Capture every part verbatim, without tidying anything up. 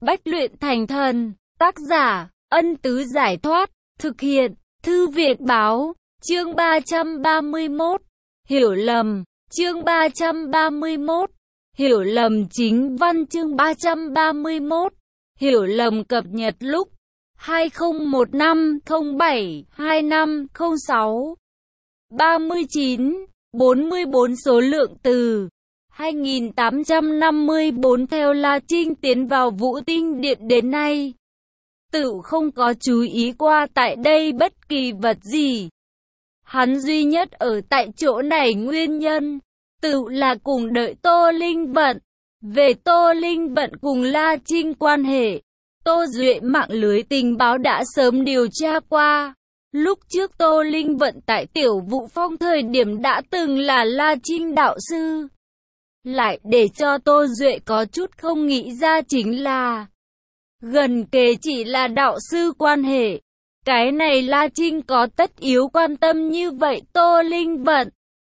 Bách luyện thành thần, tác giả, Ân Tứ Giải Thoát, thực hiện, Thư viện Báo, chương ba trăm ba mươi mốt, hiểu lầm, chương ba trăm ba mươi mốt, hiểu lầm chính văn chương ba trăm ba mươi mốt, hiểu lầm cập nhật lúc hai không một năm không bảy hai năm không sáu, ba mươi chín, bốn mươi bốn số lượng từ hai nghìn tám trăm năm mươi bốn theo La Trinh tiến vào Vũ Tinh Điện đến nay. Tựu không có chú ý qua tại đây bất kỳ vật gì. Hắn duy nhất ở tại chỗ này nguyên nhân, tựu là cùng đợi Tô Linh Vận. Về Tô Linh Vận cùng La Trinh quan hệ, Tô Duệ mạng lưới tình báo đã sớm điều tra qua. Lúc trước Tô Linh Vận tại Tiểu Vũ Phong thời điểm đã từng là La Trinh đạo sư. Lại để cho Tô Duệ có chút không nghĩ ra chính là gần kề chỉ là đạo sư quan hệ. Cái này La Trinh có tất yếu quan tâm như vậy Tô Linh Vận.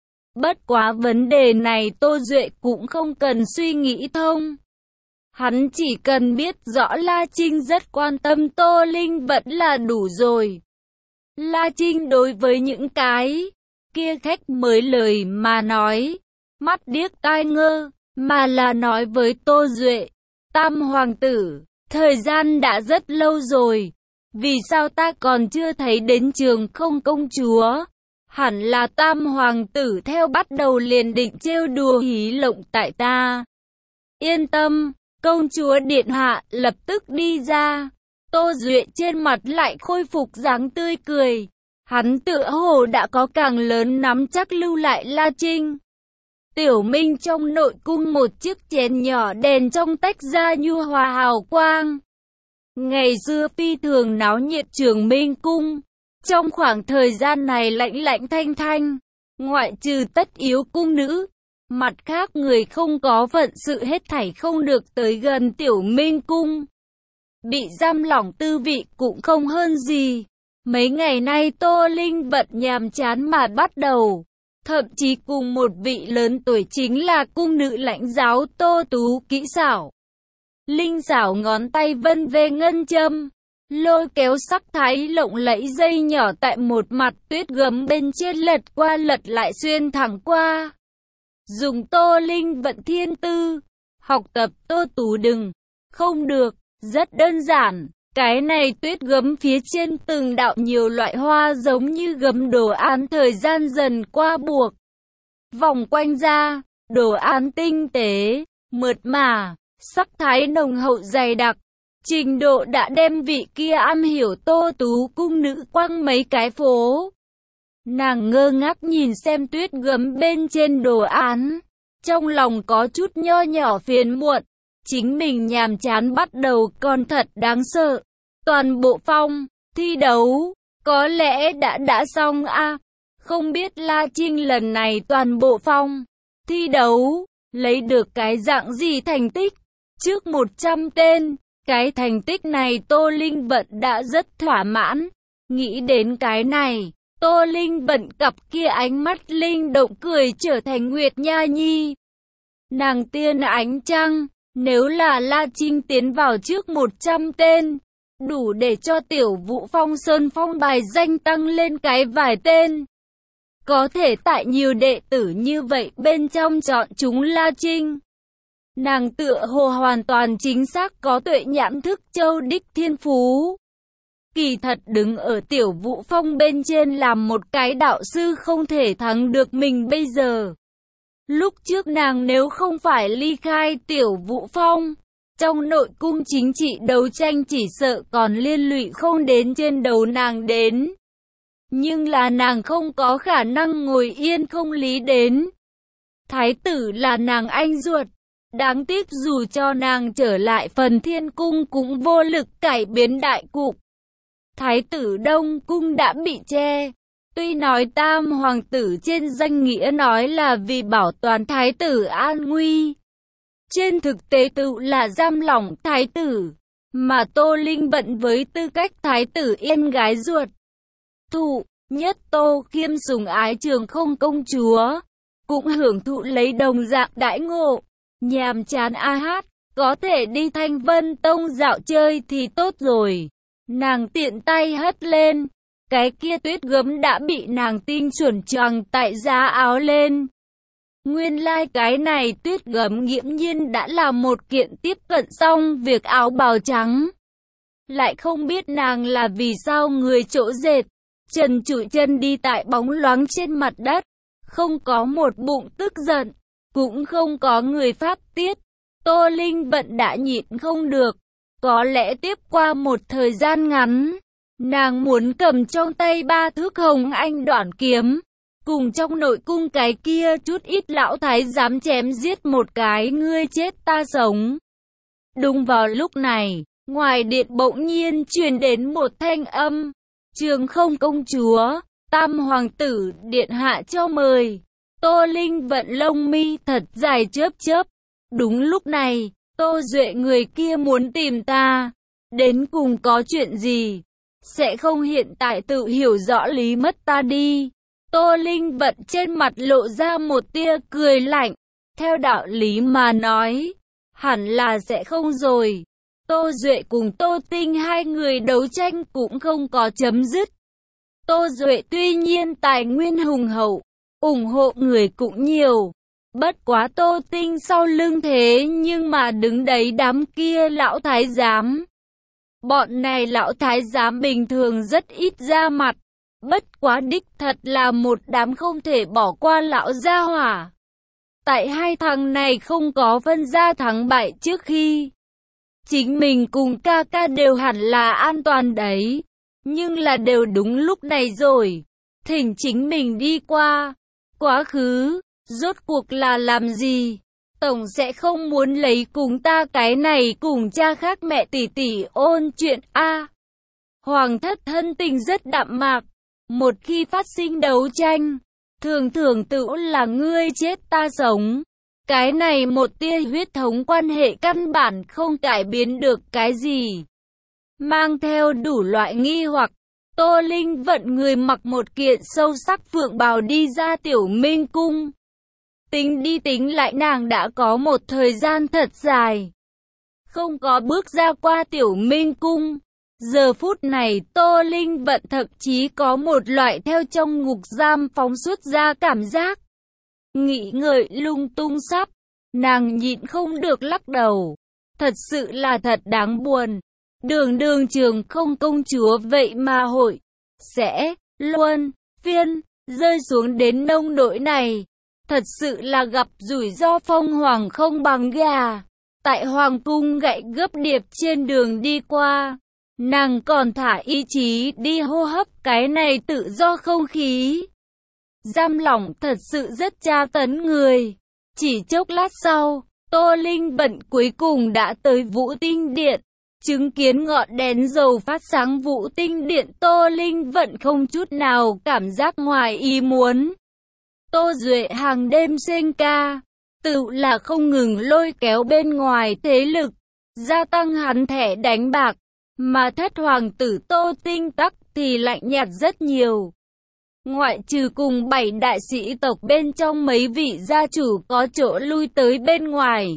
Bất quá vấn đề này Tô Duệ cũng không cần suy nghĩ thông. Hắn chỉ cần biết rõ La Trinh rất quan tâm Tô Linh Vận là đủ rồi. La Trinh đối với những cái kia khách mới lời mà nói, mắt điếc tai ngơ, mà là nói với Tô Duệ, Tam Hoàng tử, thời gian đã rất lâu rồi, vì sao ta còn chưa thấy đến Trường Không công chúa? Hẳn là Tam Hoàng tử theo bắt đầu liền định trêu đùa hí lộng tại ta. Yên tâm, công chúa điện hạ lập tức đi ra. Tô Duệ trên mặt lại khôi phục dáng tươi cười. Hắn tựa hồ đã có càng lớn nắm chắc lưu lại La Trinh. Tiểu Minh trong nội cung một chiếc chén nhỏ đèn trong tách ra nhu hòa hào quang. Ngày xưa phi thường náo nhiệt Trường Minh cung. Trong khoảng thời gian này lạnh lạnh thanh thanh, ngoại trừ tất yếu cung nữ, mặt khác người không có phận sự hết thảy không được tới gần Tiểu Minh cung. Bị giam lỏng tư vị cũng không hơn gì. Mấy ngày nay Tô Linh Vận nhàm chán mà bắt đầu, thậm chí cùng một vị lớn tuổi chính là cung nữ lãnh giáo Tô Tú kỹ xảo. Linh xảo ngón tay vân về ngân châm, lôi kéo sắc thái lộng lẫy dây nhỏ tại một mặt tuyết gấm bên trên lật qua lật lại xuyên thẳng qua. Dùng Tô Linh Vận thiên tư, học tập Tô Tú đừng, không được, rất đơn giản. Cái này tuyết gấm phía trên từng đạo nhiều loại hoa giống như gấm đồ án thời gian dần qua buộc. Vòng quanh ra, đồ án tinh tế, mượt mà, sắc thái nồng hậu dày đặc. Trình độ đã đem vị kia am hiểu Tô Tú cung nữ quăng mấy cái phố. Nàng ngơ ngác nhìn xem tuyết gấm bên trên đồ án, trong lòng có chút nho nhỏ phiền muộn. Chính mình nhàm chán bắt đầu còn thật đáng sợ. Toàn bộ phong, thi đấu, có lẽ đã đã xong a à? Không biết La Trinh lần này toàn bộ phong, thi đấu, lấy được cái dạng gì thành tích? Trước một trăm tên, cái thành tích này Tô Linh Vận đã rất thỏa mãn. Nghĩ đến cái này, Tô Linh Vận cặp kia ánh mắt linh động cười trở thành Nguyệt Nha Nhi. Nàng tiên ánh trăng. Nếu là La Trinh tiến vào trước một trăm tên, đủ để cho Tiểu Vũ Phong Sơn Phong bài danh tăng lên cái vài tên. Có thể tại nhiều đệ tử như vậy bên trong chọn chúng La Trinh. Nàng tựa hồ hoàn toàn chính xác có tuệ nhãn thức châu đích thiên phú. Kỳ thật đứng ở Tiểu Vũ Phong bên trên làm một cái đạo sư không thể thắng được mình bây giờ. Lúc trước nàng nếu không phải ly khai Tiểu Vũ Phong, trong nội cung chính trị đấu tranh chỉ sợ còn liên lụy không đến trên đầu nàng đến. Nhưng là nàng không có khả năng ngồi yên không lý đến. Thái tử là nàng anh ruột, đáng tiếc dù cho nàng trở lại Phần Thiên Cung cũng vô lực cải biến đại cục. Thái tử Đông Cung đã bị che. Tuy nói Tam Hoàng tử trên danh nghĩa nói là vì bảo toàn Thái tử an nguy, trên thực tế tự là giam lỏng Thái tử, mà Tô Linh Vận với tư cách Thái tử em gái ruột thụ nhất Tô Khiêm sủng ái Trường Không công chúa, cũng hưởng thụ lấy đồng dạng đãi ngộ. Nhàm chán a hát, có thể đi Thanh Vân Tông dạo chơi thì tốt rồi. Nàng tiện tay hất lên, cái kia tuyết gấm đã bị nàng tinh chuẩn choàng tại giá áo lên. Nguyên lai like cái này tuyết gấm nghiễm nhiên đã là một kiện tiếp cận xong việc áo bào trắng. Lại không biết nàng là vì sao người chỗ dệt, trần trụi chân đi tại bóng loáng trên mặt đất, không có một bụng tức giận, cũng không có người phát tiết. Tô Linh Vận đã nhịn không được, có lẽ tiếp qua một thời gian ngắn, nàng muốn cầm trong tay ba thước hồng anh đoạn kiếm, cùng trong nội cung cái kia chút ít lão thái dám chém giết một cái ngươi chết ta sống. Đúng vào lúc này, ngoài điện bỗng nhiên truyền đến một thanh âm, Trường Không công chúa, Tam hoàng tử điện hạ cho mời. Tô Linh Vận lông mi thật dài chớp chớp. Đúng lúc này, Tô Duệ người kia muốn tìm ta, đến cùng có chuyện gì? Sẽ không hiện tại tự hiểu rõ lý mất ta đi. Tô Linh Vận trên mặt lộ ra một tia cười lạnh, theo đạo lý mà nói, hẳn là sẽ không rồi. Tô Duệ cùng Tô Tinh hai người đấu tranh cũng không có chấm dứt. Tô Duệ tuy nhiên tài nguyên hùng hậu, ủng hộ người cũng nhiều. Bất quá Tô Tinh sau lưng thế nhưng mà đứng đấy đám kia lão thái giám. Bọn này lão thái giám bình thường rất ít ra mặt. Bất quá đích thật là một đám không thể bỏ qua lão gia hỏa. Tại hai thằng này không có phân ra thắng bại trước khi. Chính mình cùng ca ca đều hẳn là an toàn đấy. Nhưng là đều đúng lúc này rồi. Thỉnh chính mình đi qua. Quá khứ, rốt cuộc là làm gì? Tổng sẽ không muốn lấy cùng ta cái này cùng cha khác mẹ tỷ tỷ ôn chuyện a. Hoàng thất thân tình rất đạm mạc. Một khi phát sinh đấu tranh, thường thường tự là ngươi chết ta sống. Cái này một tia huyết thống quan hệ căn bản không cải biến được cái gì. Mang theo đủ loại nghi hoặc, Tô Linh Vận người mặc một kiện sâu sắc phượng bào đi ra Tiểu Minh cung. Tính đi tính lại nàng đã có một thời gian thật dài không có bước ra qua Tiểu Minh cung. Giờ phút này Tô Linh Vận thậm chí có một loại theo trong ngục giam phóng xuất ra cảm giác. Nghĩ ngợi lung tung sắp, nàng nhịn không được lắc đầu. Thật sự là thật đáng buồn. Đường đường Trường Không công chúa vậy mà hội, sẽ, luân, phiên, rơi xuống đến nông nỗi này. Thật sự là gặp rủi ro phong hoàng không bằng gà. Tại hoàng cung gậy gấp điệp trên đường đi qua. Nàng còn thả ý chí đi hô hấp cái này tự do không khí. Giam lỏng thật sự rất tra tấn người. Chỉ chốc lát sau, Tô Linh Vận cuối cùng đã tới Vũ Tinh Điện. Chứng kiến ngọn đèn dầu phát sáng Vũ Tinh Điện, Tô Linh Vận không chút nào cảm giác ngoài ý muốn. Tô Duệ hàng đêm sinh ca, tự là không ngừng lôi kéo bên ngoài thế lực, gia tăng hắn thẻ đánh bạc. Mà thất hoàng tử Tô Tinh Tắc thì lạnh nhạt rất nhiều. Ngoại trừ cùng bảy đại sĩ tộc bên trong mấy vị gia chủ có chỗ lui tới bên ngoài.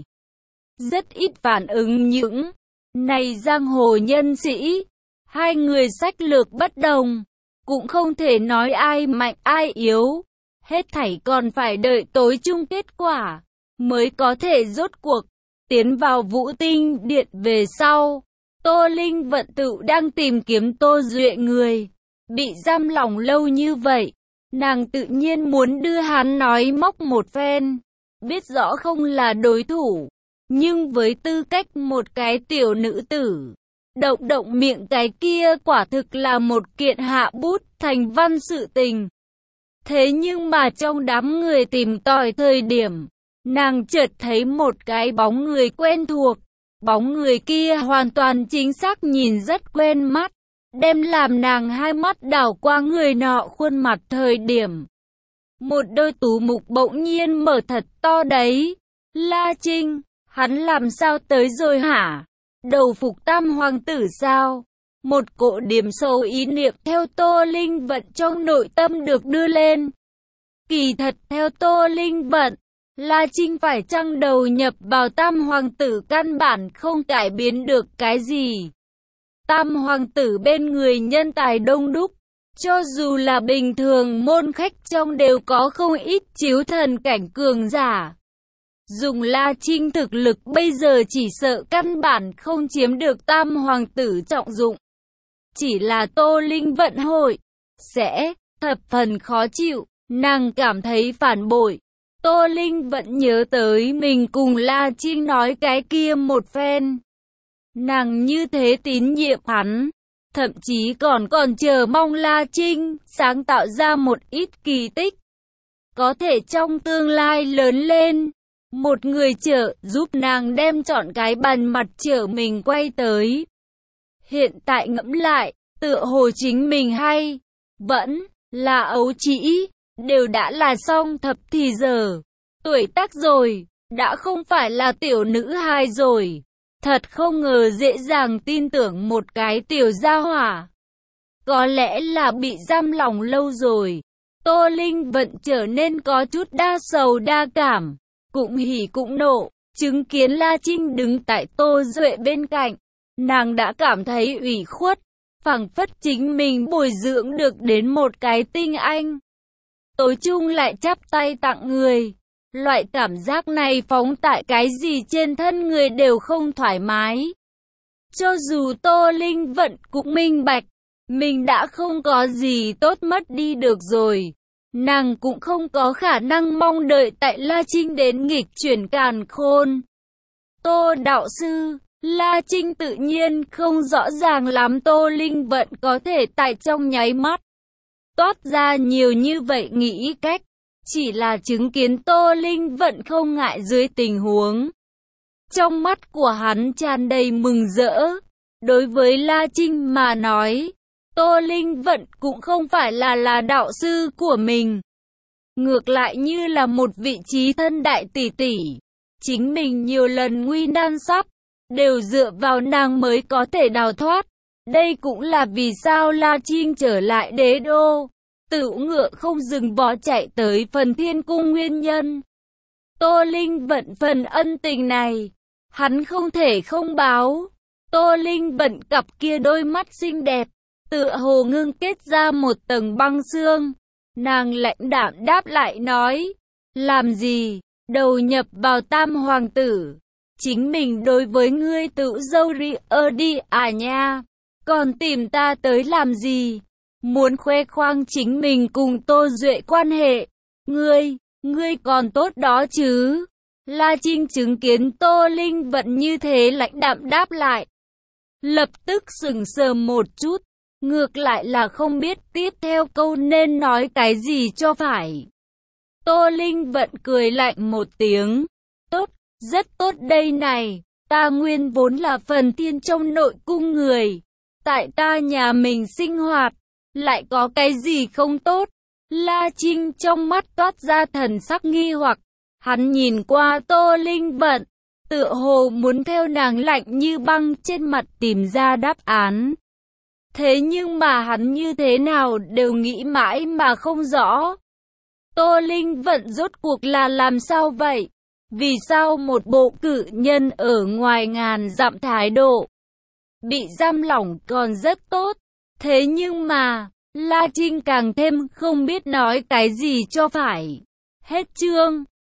Rất ít phản ứng những này giang hồ nhân sĩ. Hai người sách lược bất đồng. Cũng không thể nói ai mạnh ai yếu. Hết thảy còn phải đợi tối chung kết quả. Mới có thể rốt cuộc tiến vào Vũ Tinh Điện về sau. Tô Linh Vận tự đang tìm kiếm Tô Duệ người. Bị giam lỏng lâu như vậy. Nàng tự nhiên muốn đưa hắn nói móc một phen. Biết rõ không là đối thủ. Nhưng với tư cách một cái tiểu nữ tử. Động động miệng cái kia quả thực là một kiện hạ bút thành văn sự tình. Thế nhưng mà trong đám người tìm tòi thời điểm. Nàng chợt thấy một cái bóng người quen thuộc. Bóng người kia hoàn toàn chính xác nhìn rất quen mắt. Đem làm nàng hai mắt đảo qua người nọ khuôn mặt thời điểm. Một đôi tú mục bỗng nhiên mở thật to đấy. La Trinh, hắn làm sao tới rồi hả? Đầu phục tam hoàng tử sao? Một cỗ điểm sâu ý niệm theo Tô Linh Vận trong nội tâm được đưa lên. Kỳ thật theo Tô Linh Vận, La Trinh phải chăng đầu nhập vào tam hoàng tử căn bản không cải biến được cái gì. Tam hoàng tử bên người nhân tài đông đúc, cho dù là bình thường môn khách trong đều có không ít chiếu thần cảnh cường giả. Dùng La Trinh thực lực bây giờ chỉ sợ căn bản không chiếm được tam hoàng tử trọng dụng. Chỉ là Tô Linh vận hội, sẽ thập phần khó chịu, nàng cảm thấy phản bội. Tô Linh vẫn nhớ tới mình cùng La Trinh nói cái kia một phen. Nàng như thế tín nhiệm hắn, thậm chí còn còn chờ mong La Trinh sáng tạo ra một ít kỳ tích. Có thể trong tương lai lớn lên, một người trợ giúp nàng đem chọn cái bàn mặt trở mình quay tới. Hiện tại ngẫm lại, tựa hồ chính mình hay, vẫn là ấu trĩ, đều đã là xong thập thì giờ. Tuổi tác rồi, đã không phải là tiểu nữ hài rồi. Thật không ngờ dễ dàng tin tưởng một cái tiểu gia hỏa. Có lẽ là bị giam lòng lâu rồi. Tô Linh vận trở nên có chút đa sầu đa cảm, cũng hỉ cũng nộ. Chứng kiến La Trinh đứng tại Tô Duệ bên cạnh, nàng đã cảm thấy ủy khuất, phảng phất chính mình bồi dưỡng được đến một cái tinh anh. Tối chung lại chắp tay tặng người. Loại cảm giác này phóng tại cái gì trên thân người đều không thoải mái. Cho dù Tô Linh vận cũng minh bạch, mình đã không có gì tốt mất đi được rồi. Nàng cũng không có khả năng mong đợi tại La Trinh đến nghịch chuyển càn khôn. Tô đạo sư, La Trinh tự nhiên không rõ ràng lắm Tô Linh vận có thể tại trong nháy mắt toát ra nhiều như vậy nghĩ cách. Chỉ là chứng kiến Tô Linh vận không ngại dưới tình huống. Trong mắt của hắn tràn đầy mừng rỡ. Đối với La Trinh mà nói, Tô Linh vận cũng không phải là là đạo sư của mình. Ngược lại như là một vị trí thân đại tỷ tỷ. Chính mình nhiều lần nguy nan sắp, đều dựa vào nàng mới có thể đào thoát. Đây cũng là vì sao La Trinh trở lại đế đô. Tửu ngựa không dừng bỏ chạy tới phần thiên cung nguyên nhân. Tô Linh vận phần ân tình này, hắn không thể không báo. Tô Linh vận cặp kia đôi mắt xinh đẹp, tựa hồ ngưng kết ra một tầng băng xương. Nàng lãnh đạm đáp lại nói, làm gì, đầu nhập vào tam hoàng tử. Chính mình đối với ngươi tự dâu ri ơ đi à nha, còn tìm ta tới làm gì? Muốn khoe khoang chính mình cùng Tô Duệ quan hệ. Ngươi, ngươi còn tốt đó chứ. La Trinh chứng kiến Tô Linh vận như thế lãnh đạm đáp lại. Lập tức sững sờ một chút. Ngược lại là không biết tiếp theo câu nên nói cái gì cho phải. Tô Linh vận cười lạnh một tiếng. Tốt, rất tốt đây này. Ta nguyên vốn là phần thiên trong nội cung người. Tại ta nhà mình sinh hoạt. Lại có cái gì không tốt? La Trinh trong mắt toát ra thần sắc nghi hoặc. Hắn nhìn qua Tô Linh vận, tựa hồ muốn theo nàng lạnh như băng trên mặt tìm ra đáp án. Thế nhưng mà hắn như thế nào đều nghĩ mãi mà không rõ. Tô Linh vận rốt cuộc là làm sao vậy? Vì sao một bộ cử nhân ở ngoài ngàn dặm thái độ bị giam lỏng còn rất tốt? Thế nhưng mà, La Trinh càng thêm không biết nói cái gì cho phải. Hết chương.